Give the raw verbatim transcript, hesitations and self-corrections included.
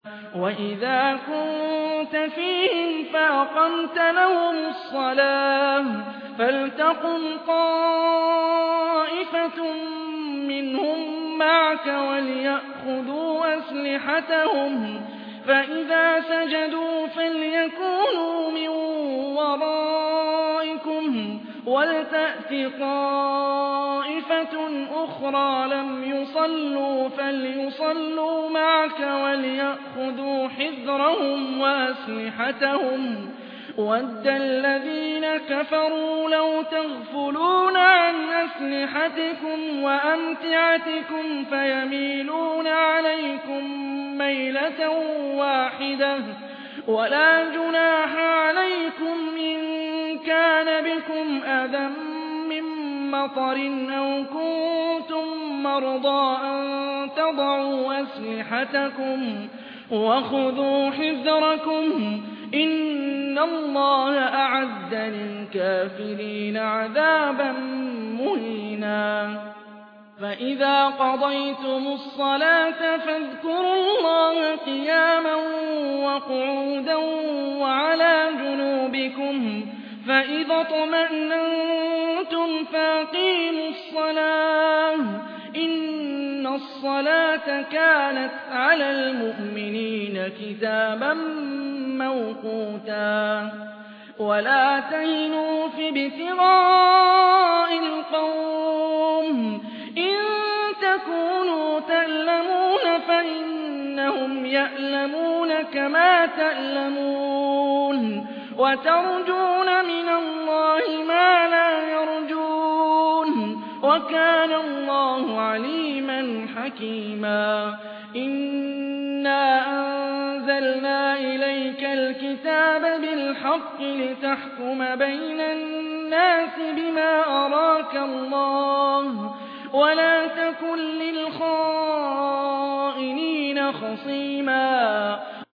وَإِذَا كُنتَ فِيهِمْ فَأَقَمْتَ لَهُمُ الصَّلَاةَ فَلْتَقُمْ طَائِفَةٌ مِّنْهُم مَّعَكَ وَلْيَأْخُذُوا أَسْلِحَتَهُمْ فَإِذَا سَجَدُوا فَلْيَكُونُوا مِن وَرَائِكُمْ وَلْتَأْتِ طَائِفَةٌ أُخْرَىٰ لَمْ يُصَلُّوا فَلْيُصَلُّوا مَعَكَ وَلْيَأْخُذُوا حِذْرَهُمْ وَأَسْلِحَتَهُمْ وَدَّ الَّذِينَ كَفَرُوا لَوْ تَغْفُلُونَ عَنْ أَسْلِحَتِكُمْ وَأَمْتِعَتِكُمْ فَيَمِيلُونَ عَلَيْكُم مَّيْلَةً وَاحِدَةً وَلَا جُنَاحَ عَلَيْكُمْ إِن كَانَ بِكُمْ أَذًى مِّن مَّطَرٍ أَوْ كُنتُم مَّرْضَىٰ أَن تَضَعُوا أَسْلِحَتَكُمْ وَخُذُوا حِذْرَكُمْ ۗ إِنَّ اللَّهَ أَعَدَّ لِلْكَافِرِينَ عَذَابًا مُّهِينًا فَإِذَا قَضَيْتُمُ الصَّلَاةَ فَاذْكُرُوا اللَّهَ قِيَامًا وَقُعُودًا وَعَلَىٰ جُنُوبِكُمْ ۚ فَإِذَا اطْمَأْنَنتُمْ فَأَقِيمُوا الصَّلَاةَ ۚ إِنَّ الصَّلَاةَ كَانَتْ عَلَى الْمُؤْمِنِينَ كِتَابًا مَّوْقُوتًا وَلَا تَهِنُوا فِي ابْتِغَاءِ الْقَوْمِ ۖ إِن تَكُونُوا تَأْلَمُونَ فَإِنَّهُمْ يَأْلَمُونَ كَمَا تَأْلَمُونَ وَتَرْجُونَ مِنَ اللَّهِ مَا لَا يَرْجُونَ ۗ وَكَانَ اللَّهُ عَلِيمًا حَكِيمًا إِنَّا أَنزَلْنَا إِلَيْكَ الْكِتَابَ بِالْحَقِّ لِتَحْكُمَ بَيْنَ النَّاسِ بِمَا أَرَاكَ اللَّهُ ۚ وَلَا تَكُن لِّلْخَائِنِينَ خَصِيمًا